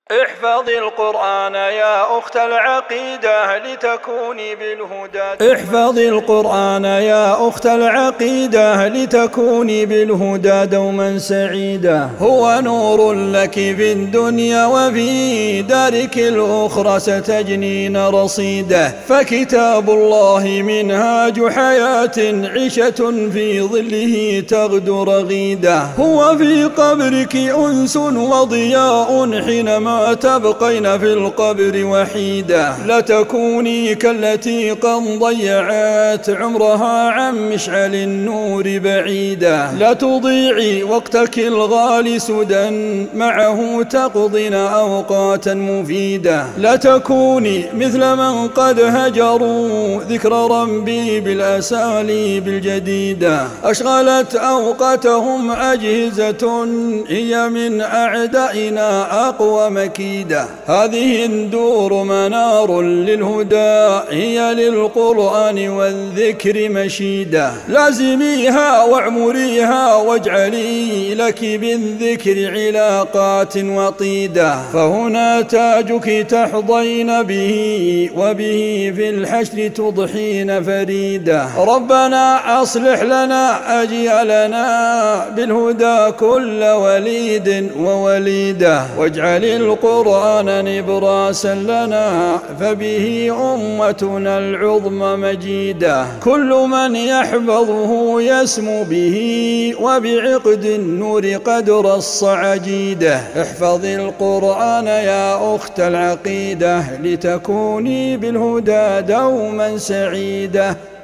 احفظي القرآن يا أخت العقيدة لتكوني بالهدى. احفظي القرآن يا أخت العقيدة لتكوني بالهدى دوما سعيدة. هو نور لك في الدنيا وفي دارك الأخرى ستجنين رصيدة. فكتاب الله منهاج حياة عيشة في ظله تغدو رغيدة. هو في قبرك أنس وضياء حينما تبقين في القبر وحيدة. لتكوني كالتي قد ضيعت عمرها عن مشعل النور بعيدة. لتضيعي وقتك الغالي سدى معه تقضين أوقاتا مفيدة. لتكوني مثل من قد هجروا ذكر ربي بالأساليب الجديدة. أشغلت أوقاتهم أجهزة هي من أعدائنا أقوى مكيدة. هذه الدور منار للهدى هي للقرآن والذكر مشيدة. لازميها واعمريها واجعلي لك بالذكر علاقات وطيدة. فهنا تاجك تحظين به وبه في الحشر تضحين فريدة. ربنا أصلح لنا أجيالنا بالهدى كل وليد ووليدة. واجعل القرآن نبراسا لنا فبه أمتنا العظمى مجيدة. كل من يحفظه يسمو به وبعقد النور قد رص عجيده. احفظي القرآن يا أخت العقيدة لتكوني بالهدى دوما سعيدة.